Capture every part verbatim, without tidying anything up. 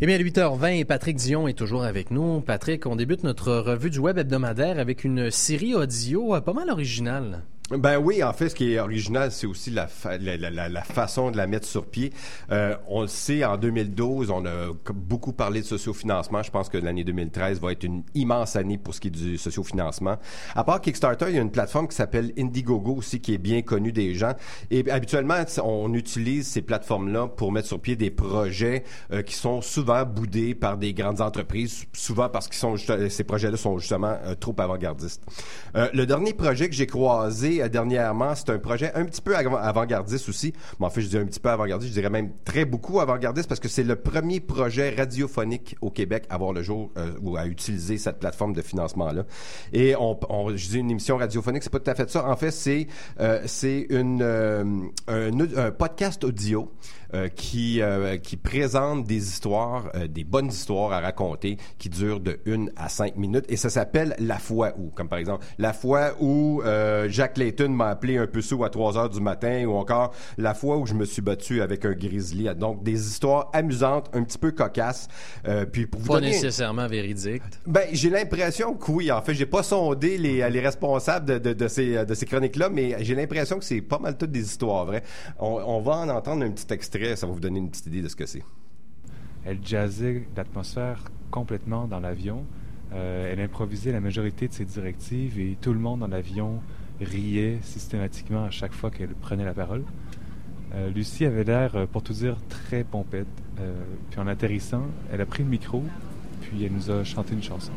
Eh bien, à huit heures vingt, Patrick Dion est toujours avec nous. Patrick, on débute notre revue du web hebdomadaire avec une série audio pas mal originale. Ben oui, en fait, ce qui est original, c'est aussi la, fa- la, la, la façon de la mettre sur pied. Euh, on le sait, en deux mille douze, on a beaucoup parlé de sociofinancement. Je pense que l'année deux mille treize va être une immense année pour ce qui est du sociofinancement. À part Kickstarter, il y a une plateforme qui s'appelle Indiegogo aussi, qui est bien connue des gens. Et habituellement, on utilise ces plateformes-là pour mettre sur pied des projets euh, qui sont souvent boudés par des grandes entreprises, souvent parce que ces projets-là sont justement euh, trop avant-gardistes. Euh, le dernier projet que j'ai croisé dernièrement, c'est un projet un petit peu avant-gardiste aussi. Mais en fait, je dis un petit peu avant-gardiste, je dirais même très beaucoup avant-gardiste parce que c'est le premier projet radiophonique au Québec à voir le jour euh, ou à utiliser cette plateforme de financement-là. Et on, on je dis une émission radiophonique, c'est pas tout à fait ça. En fait, c'est euh, c'est une euh, un, un podcast audio euh, qui euh, qui présente des histoires, euh, des bonnes histoires à raconter qui durent de une à cinq minutes et ça s'appelle La fois où, comme par exemple La fois où euh, Jacques Layton m'a appelé un peu sous à trois heures du matin ou encore La fois où je me suis battu avec un grizzly. Donc, des histoires amusantes, un petit peu cocasses. Euh, puis pour vous pas donner... nécessairement véridiques. Ben, j'ai l'impression que oui. En fait, j'ai pas sondé les, les responsables de, de, de ces, de ces chroniques-là, mais j'ai l'impression que c'est pas mal toutes des histoires vraies. On, on va en entendre un petit extrait. Ça va vous donner une petite idée de ce que c'est. Elle jazzait l'atmosphère complètement dans l'avion. Euh, elle improvisait la majorité de ses directives et tout le monde dans l'avion riait systématiquement à chaque fois qu'elle prenait la parole. Euh, Lucie avait l'air, pour tout dire, très pompette. Euh, puis en atterrissant, elle a pris le micro, puis elle nous a chanté une chanson.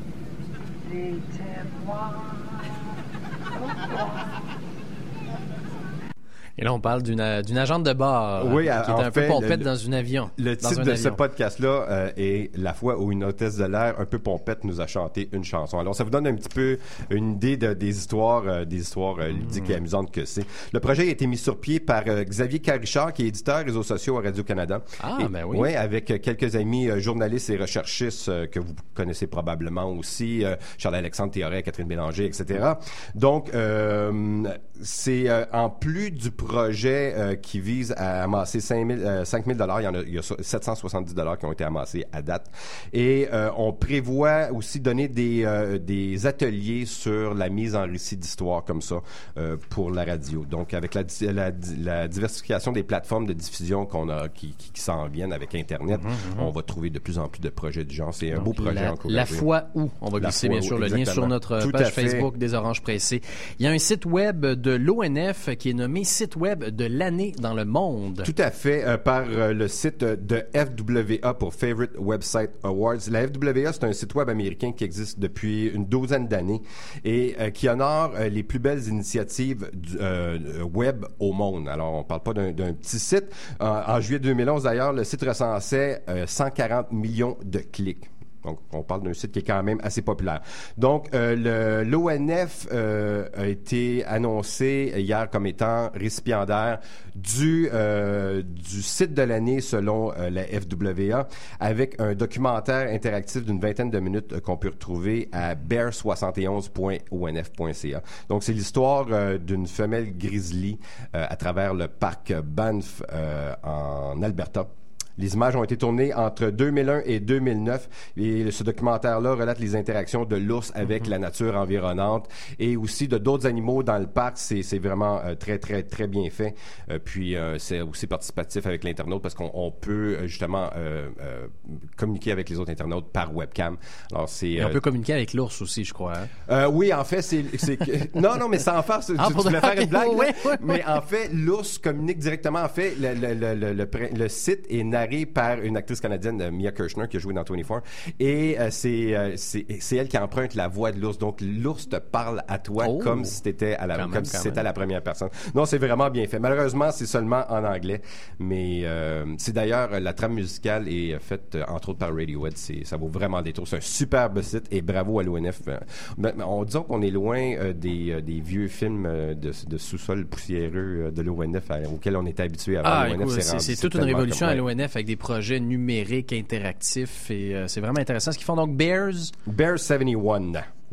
Et là, on parle d'une, d'une agente de bord oui, qui est un fait, peu pompette le, dans un avion. Le dans titre un de avion. ce podcast-là euh, est La fois où une hôtesse de l'air un peu pompette nous a chanté une chanson. Alors, ça vous donne un petit peu une idée de, des histoires, euh, des histoires euh, ludiques mmh. et amusantes que c'est. Le projet a été mis sur pied par euh, Xavier Carichard, qui est éditeur réseaux sociaux à Radio-Canada. Ah, et, ben oui. Oui, avec euh, quelques amis euh, journalistes et recherchistes euh, que vous connaissez probablement aussi, euh, Charles-Alexandre Théoret, Catherine Bélanger, et cetera. Donc, euh, c'est euh, en plus du projet euh, qui vise à amasser cinq mille dollars. Il y en a, il y a sept cent soixante-dix dollars qui ont été amassés à date. Et euh, on prévoit aussi donner des, euh, des ateliers sur la mise en récit d'histoire comme ça euh, pour la radio. Donc, avec la, la, la diversification des plateformes de diffusion qu'on a, qui, qui, qui s'en viennent avec Internet, mm-hmm. on va trouver de plus en plus de projets du genre. C'est un Donc, beau projet la, encouragé. La fois où, on va glisser bien sûr le lien sur notre Tout page Facebook des Oranges Pressés. Il y a un site web de l'O N F qui est nommé site web de l'année dans le monde. Tout à fait, euh, par euh, le site de F W A pour Favorite Website Awards. La F W A, c'est un site web américain qui existe depuis une douzaine d'années et euh, qui honore euh, les plus belles initiatives du, euh, web au monde. Alors, on parle pas d'un, d'un petit site. Euh, en juillet deux mille onze, d'ailleurs, le site recensait euh, cent quarante millions de clics. Donc, on parle d'un site qui est quand même assez populaire. Donc, euh, le, l'O N F euh, a été annoncé hier comme étant récipiendaire du, euh, du site de l'année selon euh, la F W A, avec un documentaire interactif d'une vingtaine de minutes euh, qu'on peut retrouver à bear soixante et onze point o n f point c a. Donc, c'est l'histoire euh, d'une femelle grizzly euh, à travers le parc Banff euh, en Alberta. Les images ont été tournées entre deux mille un et deux mille neuf et ce documentaire-là relate les interactions de l'ours avec mm-hmm. la nature environnante et aussi de d'autres animaux dans le parc. C'est, c'est vraiment euh, très, très, très bien fait. Euh, puis, euh, c'est aussi participatif avec l'internaute parce qu'on on peut euh, justement euh, euh, communiquer avec les autres internautes par webcam. Alors, c'est, et on euh, peut communiquer avec l'ours aussi, je crois. Hein? Euh, oui, en fait, c'est... c'est que... non, non, mais sans faire... Tu, ah, tu voulais faire une blague, ouais, ouais, mais en fait, l'ours communique directement. En fait, le, le, le, le, le, le site est narré par une actrice canadienne, Mia Kirshner, qui a joué dans vingt-quatre. Et euh, c'est, euh, c'est, c'est elle qui emprunte la voix de l'ours. Donc, l'ours te parle à toi oh, comme si c'était à la, comme même, si c'était à la première personne. Non, c'est vraiment bien fait. Malheureusement, c'est seulement en anglais. Mais euh, c'est d'ailleurs, la trame musicale est faite, entre autres, par Radiohead. C'est, ça vaut vraiment des tours. C'est un superbe site et bravo à l'O N F. Ben, on dit qu'on est loin euh, des, euh, des vieux films euh, de, de sous-sol poussiéreux euh, de l'O N F à, auxquels on était habitué avant. Ah, l'O N F, écoute, c'est, c'est, rendu, c'est, c'est toute une révolution comme, à l'O N F avec des projets numériques, interactifs et euh, c'est vraiment intéressant ce qu'ils font. Donc, Bears... Bears soixante et un.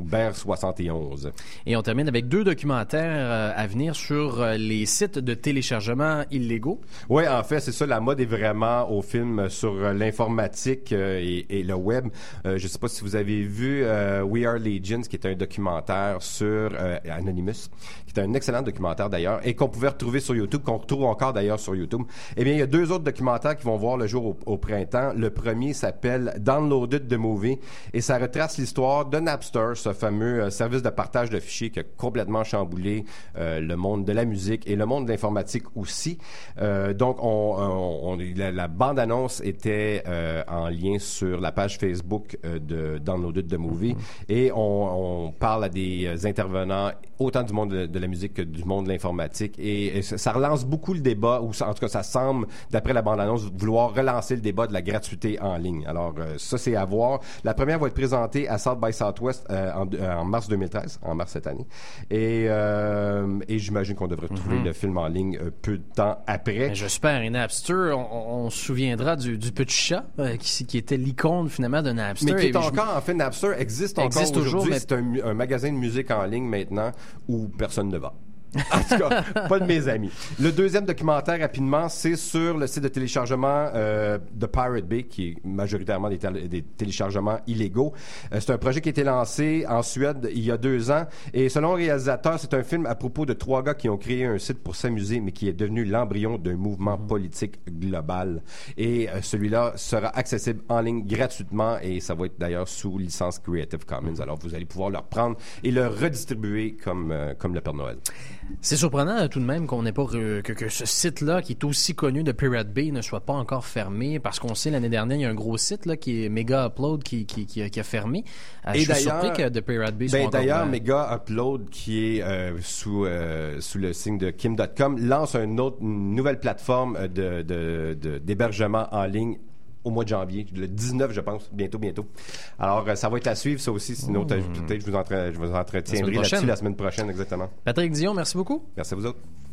ou B E R soixante et onze. Et on termine avec deux documentaires euh, à venir sur euh, les sites de téléchargement illégaux. Oui, en fait, c'est ça. La mode est vraiment au film sur euh, l'informatique euh, et, et le web. Euh, je ne sais pas si vous avez vu euh, We Are Legions, qui est un documentaire sur euh, Anonymous, qui est un excellent documentaire d'ailleurs, et qu'on pouvait retrouver sur YouTube, qu'on retrouve encore d'ailleurs sur YouTube. Eh bien, il y a deux autres documentaires qui vont voir le jour au, au printemps. Le premier s'appelle Downloaded the Movie, et ça retrace l'histoire de Napster, ce fameux euh, service de partage de fichiers qui a complètement chamboulé euh, le monde de la musique et le monde de l'informatique aussi. Euh, donc, on, on, on, la, la bande-annonce était euh, en lien sur la page Facebook euh, de Downloaded the Movie, mm-hmm. et on, on parle à des intervenants autant du monde de, de la musique que du monde de l'informatique, et, et ça, ça relance beaucoup le débat, ou en tout cas, ça semble, d'après la bande-annonce, vouloir relancer le débat de la gratuité en ligne. Alors, euh, ça, c'est à voir. La première va être présentée à South by Southwest euh, en, en mars deux mille treize, en mars cette année. Et, euh, et j'imagine qu'on devrait trouver mm-hmm. le film en ligne euh, peu de temps après. Mais j'espère. Et Napster, on, on se souviendra du, du petit chat euh, qui, qui était l'icône, finalement, de Napster. Mais qui est et encore, je... en fait, Napster existe, existe encore toujours. Aujourd'hui, Mais... c'est un, un magasin de musique en ligne maintenant où personne ne va. En tout cas, pas de mes amis. Le deuxième documentaire, rapidement, c'est sur le site de téléchargement euh, de Pirate Bay, qui est majoritairement des, tél- des téléchargements illégaux. Euh, c'est un projet qui a été lancé en Suède il y a deux ans. Et selon le réalisateur, c'est un film à propos de trois gars qui ont créé un site pour s'amuser, mais qui est devenu l'embryon d'un mouvement mmh. politique global. Et euh, celui-là sera accessible en ligne gratuitement, et ça va être d'ailleurs sous licence Creative Commons. Alors, vous allez pouvoir le reprendre et le redistribuer comme, euh, comme le Père Noël. C'est surprenant tout de même qu'on n'ait pas re... que, que ce site-là, qui est aussi connu de Pirate Bay, ne soit pas encore fermé, parce qu'on sait l'année dernière, il y a un gros site là qui est Mega Upload qui qui qui a, qui a fermé. Euh, Et je suis surpris que de Pirate Bay soit ben, encore d'ailleurs, ouvert. Mega Upload, qui est euh, sous euh, sous le signe de Kim dot com, lance un autre, une nouvelle plateforme de, de, de d'hébergement en ligne au mois de janvier, le dix-neuf, je pense, bientôt, bientôt. Alors, ça va être à suivre, ça aussi, sinon, mmh. peut-être je vous, entre, je vous entretiendrai là-dessus la semaine prochaine, exactement. Patrick Dion, merci beaucoup. Merci à vous autres.